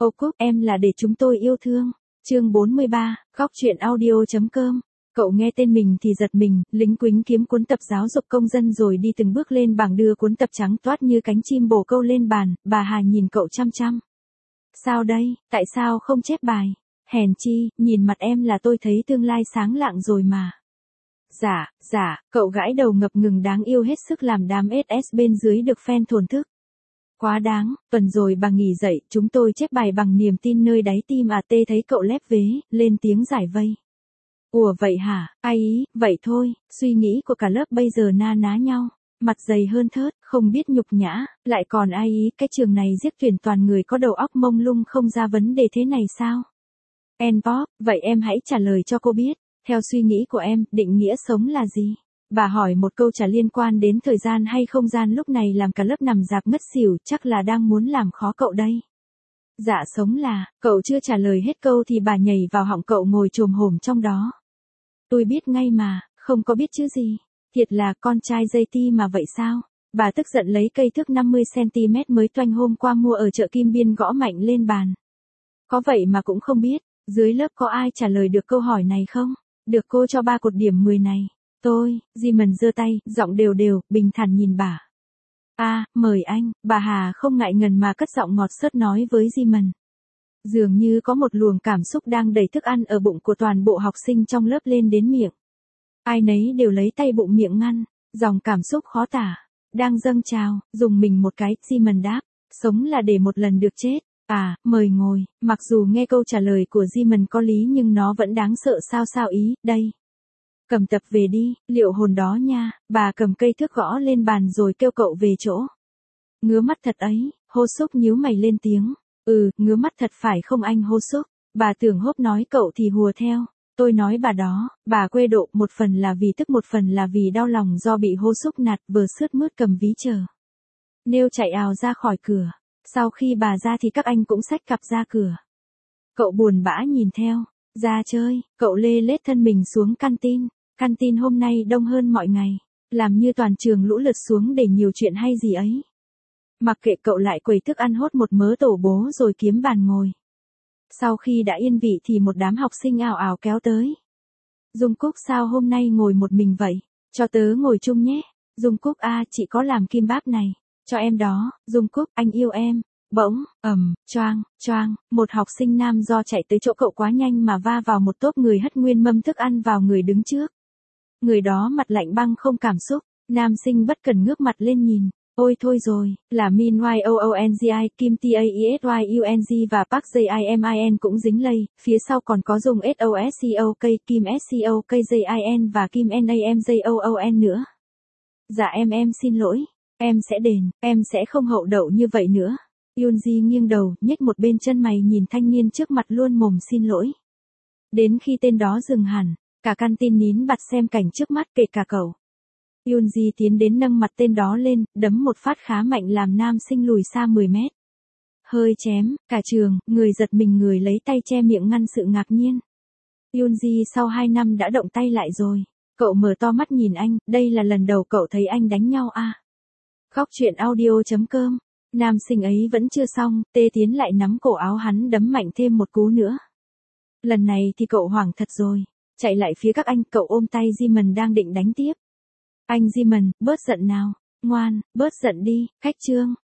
Ô Cúc, em là để chúng tôi yêu thương. Chương 43, góc truyện audio.com. Cậu nghe tên mình thì giật mình, lính quính kiếm cuốn tập giáo dục công dân rồi đi từng bước lên bảng đưa cuốn tập trắng toát như cánh chim bồ câu lên bàn, bà Hà nhìn cậu chăm chăm. Sao đây, tại sao không chép bài? Hèn chi, nhìn mặt em là tôi thấy tương lai sáng lạng rồi mà. Dạ, cậu gãi đầu ngập ngừng đáng yêu hết sức làm đám SS bên dưới được fan thổn thức. Quá đáng, tuần rồi bà nghỉ dậy, chúng tôi chép bài bằng niềm tin nơi đáy tim tê thấy cậu lép vế, lên tiếng giải vây. Ủa vậy hả, ai ý, vậy thôi, suy nghĩ của cả lớp bây giờ na ná nhau, mặt dày hơn thớt, không biết nhục nhã, lại còn ai ý, cái trường này giết tuyển toàn người có đầu óc mông lung không ra vấn đề thế này sao? Pop, vậy em hãy trả lời cho cô biết, theo suy nghĩ của em, định nghĩa sống là gì? Bà hỏi một câu trả liên quan đến thời gian hay không gian lúc này làm cả lớp nằm rạp ngất xỉu, chắc là đang muốn làm khó cậu đây. Dạ sống là, cậu chưa trả lời hết câu thì bà nhảy vào họng cậu ngồi chồm hổm trong đó. Tôi biết ngay mà, không có biết chứ gì. Thiệt là con trai dây ti mà vậy sao? Bà tức giận lấy cây thước 50cm mới toanh hôm qua mua ở chợ Kim Biên gõ mạnh lên bàn. Có vậy mà cũng không biết, dưới lớp có ai trả lời được câu hỏi này không? Được cô cho 3 cột điểm 10 này. Tôi, Simon giơ tay, giọng đều đều, bình thản nhìn bà. Mời anh, bà Hà không ngại ngần mà cất giọng ngọt xớt nói với Simon. Dường như có một luồng cảm xúc đang đẩy thức ăn ở bụng của toàn bộ học sinh trong lớp lên đến miệng. Ai nấy đều lấy tay bụng miệng ngăn, dòng cảm xúc khó tả, đang dâng trào, dùng mình một cái, Simon đáp, sống là để một lần được chết. Mời ngồi, mặc dù nghe câu trả lời của Simon có lý nhưng nó vẫn đáng sợ sao ý, đây. Cầm tập về đi, liệu hồn đó nha, bà cầm cây thước gõ lên bàn rồi kêu cậu về chỗ. Ngứa mắt thật ấy, Hô Súc nhíu mày lên tiếng. Ngứa mắt thật phải không anh Hô Súc? Bà tưởng Hốp nói cậu thì hùa theo. Tôi nói bà đó, bà quê độ, một phần là vì tức một phần là vì đau lòng do bị Hô Súc nạt vừa sướt mướt cầm ví chờ. Nêu chạy ào ra khỏi cửa. Sau khi bà ra thì các anh cũng xách cặp ra cửa. Cậu buồn bã nhìn theo. Ra chơi, cậu lê lết thân mình xuống canteen. Canteen hôm nay đông hơn mọi ngày. Làm như toàn trường lũ lượt xuống để nhiều chuyện hay gì ấy. Mặc kệ cậu lại quầy thức ăn hốt một mớ tổ bố rồi kiếm bàn ngồi. Sau khi đã yên vị thì một đám học sinh ào ào kéo tới. Dung Cúc sao hôm nay ngồi một mình vậy? Cho tớ ngồi chung nhé. Dung Cúc chị có làm kim báp này. Cho em đó, Dung Cúc, anh yêu em. Bỗng, choang, một học sinh nam do chạy tới chỗ cậu quá nhanh mà va vào một tốp người hất nguyên mâm thức ăn vào người đứng trước. Người đó mặt lạnh băng không cảm xúc, nam sinh bất cần ngước mặt lên nhìn. Ôi thôi rồi, là Min Yoongi, Kim Taesyung và Park Jimin cũng dính lây, phía sau còn có dùng SOSCOK, Kim SCOKJIN và Kim NAMJOON nữa. Dạ em xin lỗi, em sẽ đền, em sẽ không hậu đậu như vậy nữa. Yoongi nghiêng đầu, nhếch một bên chân mày nhìn thanh niên trước mặt luôn mồm xin lỗi. Đến khi tên đó dừng hẳn, cả canteen nín bặt xem cảnh trước mắt kể cả cậu. Yoongi tiến đến nâng mặt tên đó lên, đấm một phát khá mạnh làm nam sinh lùi xa 10 mét. Hơi chém, cả trường, người giật mình người lấy tay che miệng ngăn sự ngạc nhiên. Yoongi sau 2 năm đã động tay lại rồi. Cậu mở to mắt nhìn anh, đây là lần đầu cậu thấy anh đánh nhau Góc truyện audio.com. Nam sinh ấy vẫn chưa xong, tê tiến lại nắm cổ áo hắn đấm mạnh thêm một cú nữa. Lần này thì cậu hoảng thật rồi. Chạy lại phía các anh, cậu ôm tay Jimin đang định đánh tiếp. Anh Jimin, bớt giận nào. Ngoan, bớt giận đi, khách trương.